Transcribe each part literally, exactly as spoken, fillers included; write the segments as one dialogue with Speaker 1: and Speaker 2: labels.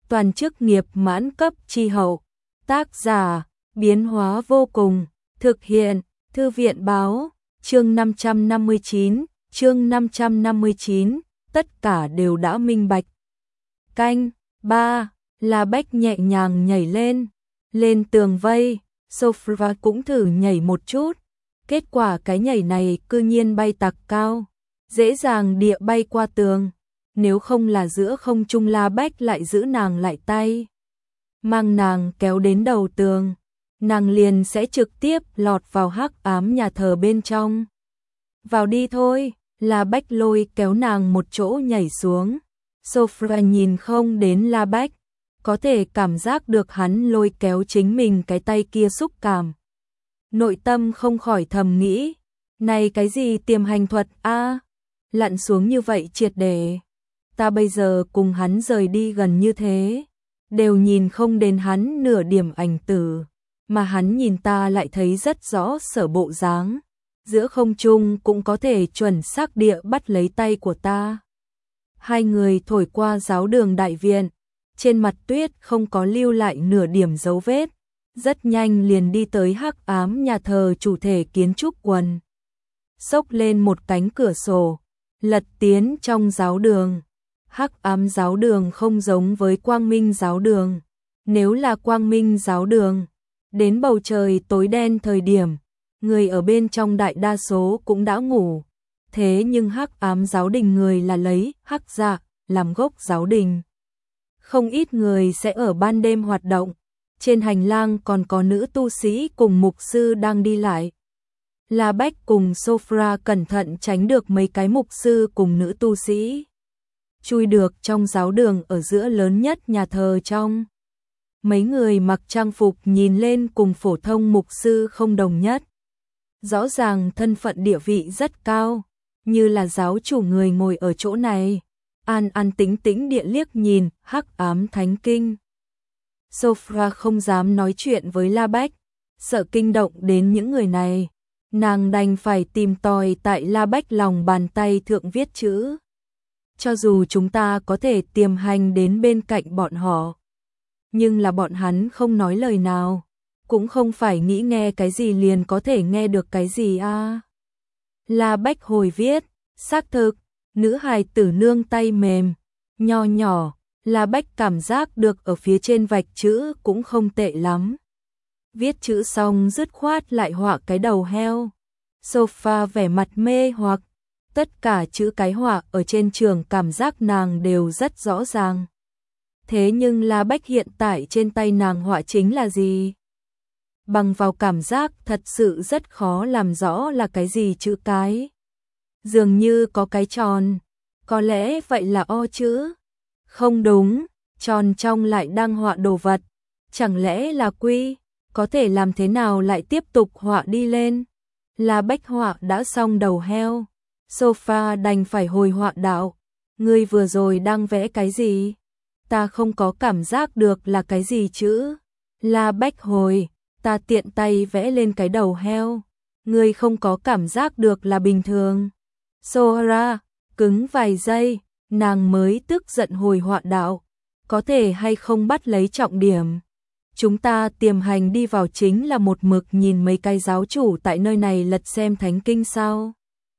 Speaker 1: toàn chức nghiệp mãn cấp chi hậu. Tác giả, biến hóa vô cùng, thực hiện, Thư viện báo, chương năm trăm năm mươi chín, chương năm trăm năm mươi chín, tất cả đều đã minh bạch. Canh, ba, La Bách nhẹ nhàng nhảy lên, lên tường vây, Sophia cũng thử nhảy một chút, kết quả cái nhảy này cư nhiên bay tặc cao, dễ dàng địa bay qua tường, nếu không là giữa không trung La Bách lại giữ nàng lại tay, mang nàng kéo đến đầu tường, nàng liền sẽ trực tiếp lọt vào hắc ám nhà thờ bên trong. Vào đi thôi, La Bách lôi kéo nàng một chỗ nhảy xuống. Sophia nhìn không đến La Bách, có thể cảm giác được hắn lôi kéo chính mình cái tay kia xúc cảm. Nội tâm không khỏi thầm nghĩ, này cái gì tiềm hành thuật a, lặn xuống như vậy triệt để. Ta bây giờ cùng hắn rời đi gần như thế, đều nhìn không đến hắn nửa điểm ảnh tử, mà hắn nhìn ta lại thấy rất rõ sở bộ dáng, giữa không trung cũng có thể chuẩn xác địa bắt lấy tay của ta. Hai người thổi qua giáo đường đại viện, trên mặt tuyết không có lưu lại nửa điểm dấu vết, rất nhanh liền đi tới hắc ám nhà thờ chủ thể kiến trúc quần. Xốc lên một cánh cửa sổ, lật tiến trong giáo đường. Hắc ám giáo đường không giống với quang minh giáo đường. Nếu là quang minh giáo đường, đến bầu trời tối đen thời điểm, người ở bên trong đại đa số cũng đã ngủ. Thế nhưng hắc ám giáo đình người là lấy hắc dạ làm gốc giáo đình. Không ít người sẽ ở ban đêm hoạt động, trên hành lang còn có nữ tu sĩ cùng mục sư đang đi lại. La Bách cùng Sophia cẩn thận tránh được mấy cái mục sư cùng nữ tu sĩ. Chui được trong giáo đường ở giữa lớn nhất nhà thờ trong. Mấy người mặc trang phục nhìn lên cùng phổ thông mục sư không đồng nhất. Rõ ràng thân phận địa vị rất cao, như là giáo chủ người ngồi ở chỗ này. An an tĩnh tĩnh địa liếc nhìn hắc ám thánh kinh. Sophia không dám nói chuyện với La Bách, sợ kinh động đến những người này. Nàng đành phải tìm tòi tại La Bách lòng bàn tay thượng viết chữ. Cho dù chúng ta có thể tiềm hành đến bên cạnh bọn họ, nhưng là bọn hắn không nói lời nào, cũng không phải nghĩ nghe cái gì liền có thể nghe được cái gì a. À. La Bách hồi viết, xác thực, nữ hài tử nương tay mềm, nho nhỏ, La Bách cảm giác được ở phía trên vạch chữ cũng không tệ lắm. Viết chữ xong dứt khoát lại họa cái đầu heo. Sophia vẻ mặt mê hoặc, tất cả chữ cái họa ở trên trường cảm giác nàng đều rất rõ ràng. Thế nhưng La Bách hiện tại trên tay nàng họa chính là gì? Bằng vào cảm giác thật sự rất khó làm rõ là cái gì chữ cái. Dường như có cái tròn, có lẽ vậy là o chữ. Không đúng, tròn trong lại đang họa đồ vật, chẳng lẽ là quy, có thể làm thế nào lại tiếp tục họa đi lên. La Bách họa đã xong đầu heo, Sophia đành phải hồi họa đạo, ngươi vừa rồi đang vẽ cái gì? Ta không có cảm giác được là cái gì chữ. La Bách hồi, ta tiện tay vẽ lên cái đầu heo, ngươi không có cảm giác được là bình thường. Sophia cứng vài giây, nàng mới tức giận hồi họa đạo, có thể hay không bắt lấy trọng điểm. Chúng ta tiềm hành đi vào chính là một mực nhìn mấy cái giáo chủ tại nơi này lật xem thánh kinh sao?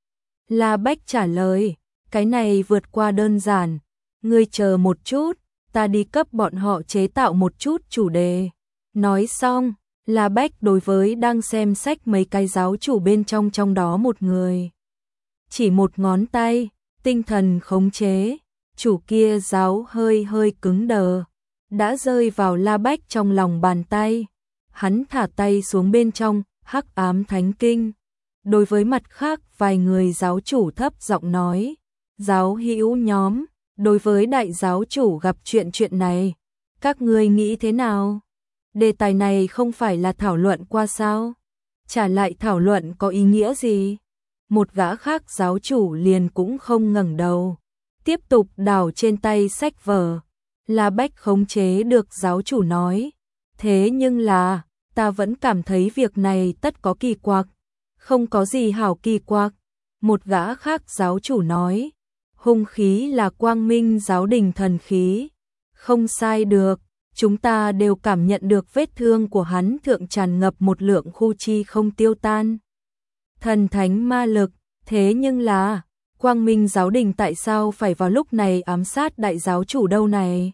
Speaker 1: La Bách trả lời, cái này vượt qua đơn giản, ngươi chờ một chút, ta đi cấp bọn họ chế tạo một chút chủ đề. Nói xong, La Bách đối với đang xem sách mấy cái giáo chủ bên trong trong đó một người. Chỉ một ngón tay, tinh thần khống chế, chủ kia giáo hơi hơi cứng đờ, đã rơi vào La Bách trong lòng bàn tay. Hắn thả tay xuống bên trong, hắc ám thánh kinh. Đối với mặt khác vài người giáo chủ thấp giọng nói, giáo hữu nhóm, đối với đại giáo chủ gặp chuyện chuyện này, các ngươi nghĩ thế nào? Đề tài này không phải là thảo luận qua sao? Trả lại thảo luận có ý nghĩa gì? Một gã khác giáo chủ liền cũng không ngẩng đầu, tiếp tục đảo trên tay sách vở. La Bách khống chế được giáo chủ nói, thế nhưng là, ta vẫn cảm thấy việc này tất có kỳ quặc. Không có gì hảo kỳ quặc. Một gã khác giáo chủ nói, hung khí là quang minh giáo đình thần khí, Không sai được, chúng ta đều cảm nhận được vết thương của hắn thượng tràn ngập một lượng khu chi không tiêu tan. Thần thánh ma lực, thế nhưng là, Quang Minh giáo đình tại sao phải vào lúc này ám sát đại giáo chủ đâu này?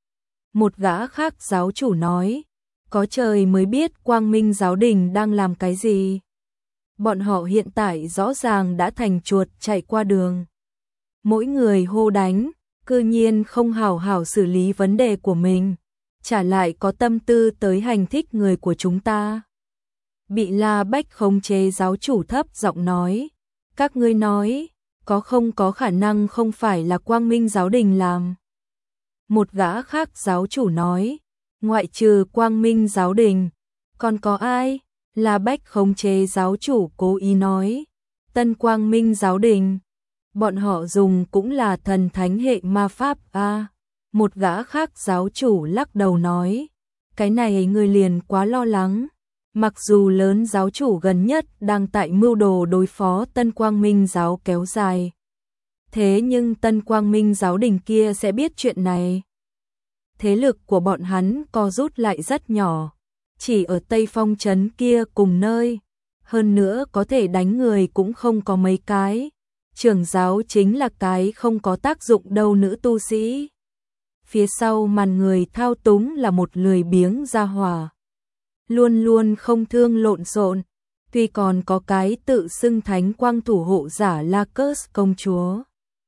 Speaker 1: Một gã khác giáo chủ nói, có trời mới biết Quang Minh giáo đình đang làm cái gì. Bọn họ hiện tại rõ ràng đã thành chuột chạy qua đường. Mỗi người hô đánh, cư nhiên không hảo hảo xử lý vấn đề của mình, trả lại có tâm tư tới hành thích người của chúng ta. Bị La Bách khống chế giáo chủ thấp giọng nói, các ngươi nói, có không có khả năng không phải là Quang Minh giáo đình làm. Một gã khác giáo chủ nói, ngoại trừ Quang Minh giáo đình, còn có ai? La Bách khống chế giáo chủ cố ý nói, Tân Quang Minh giáo đình, bọn họ dùng cũng là thần thánh hệ ma pháp a. À, một gã khác giáo chủ lắc đầu nói, cái này người liền quá lo lắng. Mặc dù lớn giáo chủ gần nhất đang tại mưu đồ đối phó Tân Quang Minh giáo kéo dài, thế nhưng Tân Quang Minh giáo đình kia sẽ biết chuyện này. Thế lực của bọn hắn co rút lại rất nhỏ, chỉ ở Tây Phong trấn kia cùng nơi, hơn nữa có thể đánh người cũng không có mấy cái. Trưởng giáo chính là cái không có tác dụng đâu nữ tu sĩ. Phía sau màn người thao túng là một lười biếng gia hỏa, luôn luôn không thương lộn xộn, tuy còn có cái tự xưng thánh quang thủ hộ giả Lacus công chúa.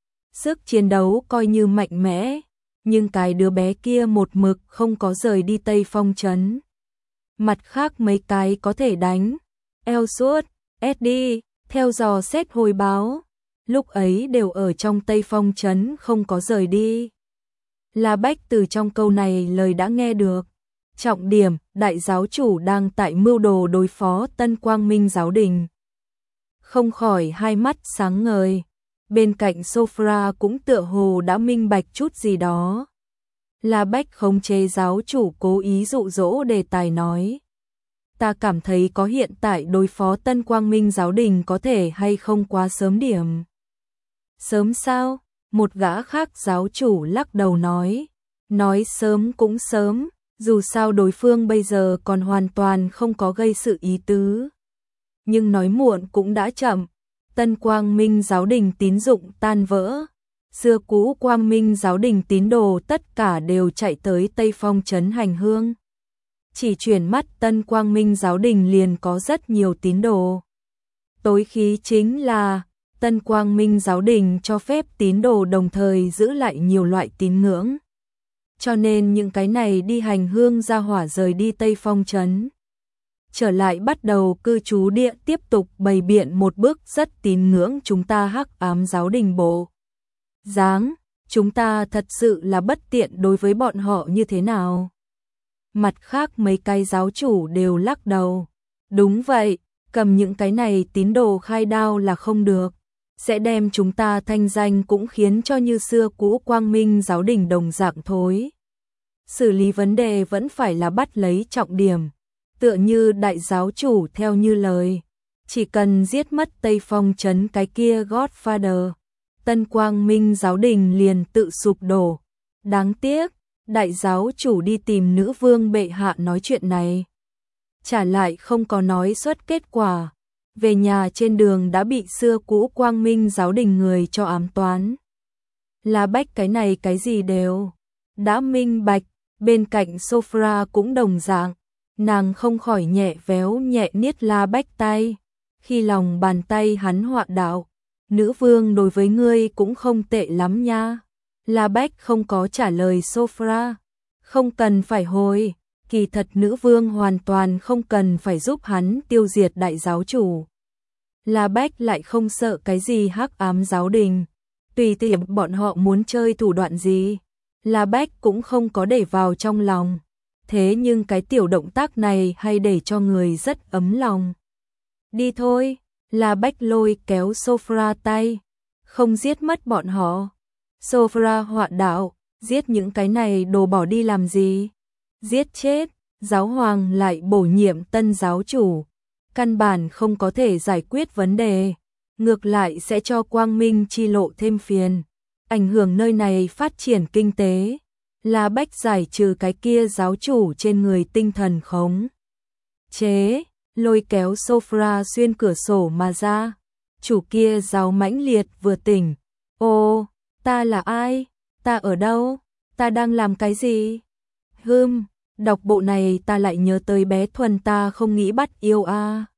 Speaker 1: Sức chiến đấu coi như mạnh mẽ, nhưng cái đứa bé kia một mực không có rời đi Tây Phong trấn. Mặt khác mấy cái có thể đánh, Elsuot, Eddie, theo dò xét hồi báo, lúc ấy đều ở trong Tây Phong trấn không có rời đi. La Bách từ trong câu này lời đã nghe được. Trọng điểm, đại giáo chủ đang tại mưu đồ đối phó Tân Quang Minh giáo đình. Không khỏi hai mắt sáng ngời. Bên cạnh Sophra cũng tựa hồ đã minh bạch chút gì đó. La Bách khống chế giáo chủ cố ý dụ dỗ đề tài nói, ta cảm thấy có hiện tại đối phó Tân Quang Minh giáo đình có thể hay không quá sớm điểm. Sớm sao? Một gã khác giáo chủ lắc đầu nói, nói sớm cũng sớm, dù sao đối phương bây giờ còn hoàn toàn không có gây sự ý tứ. Nhưng nói muộn cũng đã chậm, Tân Quang Minh giáo đình tín dụng tan vỡ. Xưa cũ Quang Minh giáo đình tín đồ tất cả đều chạy tới Tây Phong trấn hành hương. Chỉ chuyển mắt Tân Quang Minh giáo đình liền có rất nhiều tín đồ. Tối khí chính là Tân Quang Minh giáo đình cho phép tín đồ đồng thời giữ lại nhiều loại tín ngưỡng. Cho nên những cái này đi hành hương ra hỏa rời đi Tây Phong trấn, trở lại bắt đầu cư trú địa tiếp tục bày biện một bước rất tín ngưỡng chúng ta hắc ám giáo đình bộ. Dáng, chúng ta thật sự là bất tiện đối với bọn họ như thế nào? Mặt khác mấy cái giáo chủ đều lắc đầu. Đúng vậy, cầm những cái này tín đồ khai đao là không được. Sẽ đem chúng ta thanh danh cũng khiến cho như xưa cũ Quang Minh giáo đình đồng dạng thối. Xử lý vấn đề vẫn phải là bắt lấy trọng điểm. Tựa như đại giáo chủ theo như lời. Chỉ cần giết mất Tây Phong trấn cái kia Godfather, Tân Quang Minh giáo đình liền tự sụp đổ. Đáng tiếc, đại giáo chủ đi tìm nữ vương bệ hạ nói chuyện này, trả lại không có nói xuất kết quả. Về nhà trên đường đã bị xưa cũ Quang Minh giáo đình người cho ám toán. La Bách cái này cái gì đều đã minh bạch. Bên cạnh Sophra cũng đồng dạng, nàng không khỏi nhẹ véo nhẹ niết La Bách tay. Khi lòng bàn tay hắn họa đạo, nữ vương đối với ngươi cũng không tệ lắm nha. La Bách không có trả lời Sophra, không cần phải hồi, kỳ thật nữ vương hoàn toàn không cần phải giúp hắn tiêu diệt đại giáo chủ. La Bách lại không sợ cái gì hắc ám giáo đình, tùy tiện bọn họ muốn chơi thủ đoạn gì, La Bách cũng không có để vào trong lòng. Thế nhưng cái tiểu động tác này hay để cho người rất ấm lòng. Đi thôi, La Bách lôi kéo Sophra tay, không giết mất bọn họ. Sophra họa đạo, giết những cái này đồ bỏ đi làm gì? Giết chết, giáo hoàng lại bổ nhiệm tân giáo chủ, căn bản không có thể giải quyết vấn đề, ngược lại sẽ cho Quang Minh chi lộ thêm phiền, ảnh hưởng nơi này phát triển kinh tế. La Bách giải trừ cái kia giáo chủ trên người tinh thần khống chế, lôi kéo Sophia xuyên cửa sổ mà ra. Chủ kia giáo mãnh liệt vừa tỉnh. Ô, ta là ai? Ta ở đâu? Ta đang làm cái gì? Hừm, đọc bộ này ta lại nhớ tới bé Thuần ta không nghĩ bắt yêu a. À.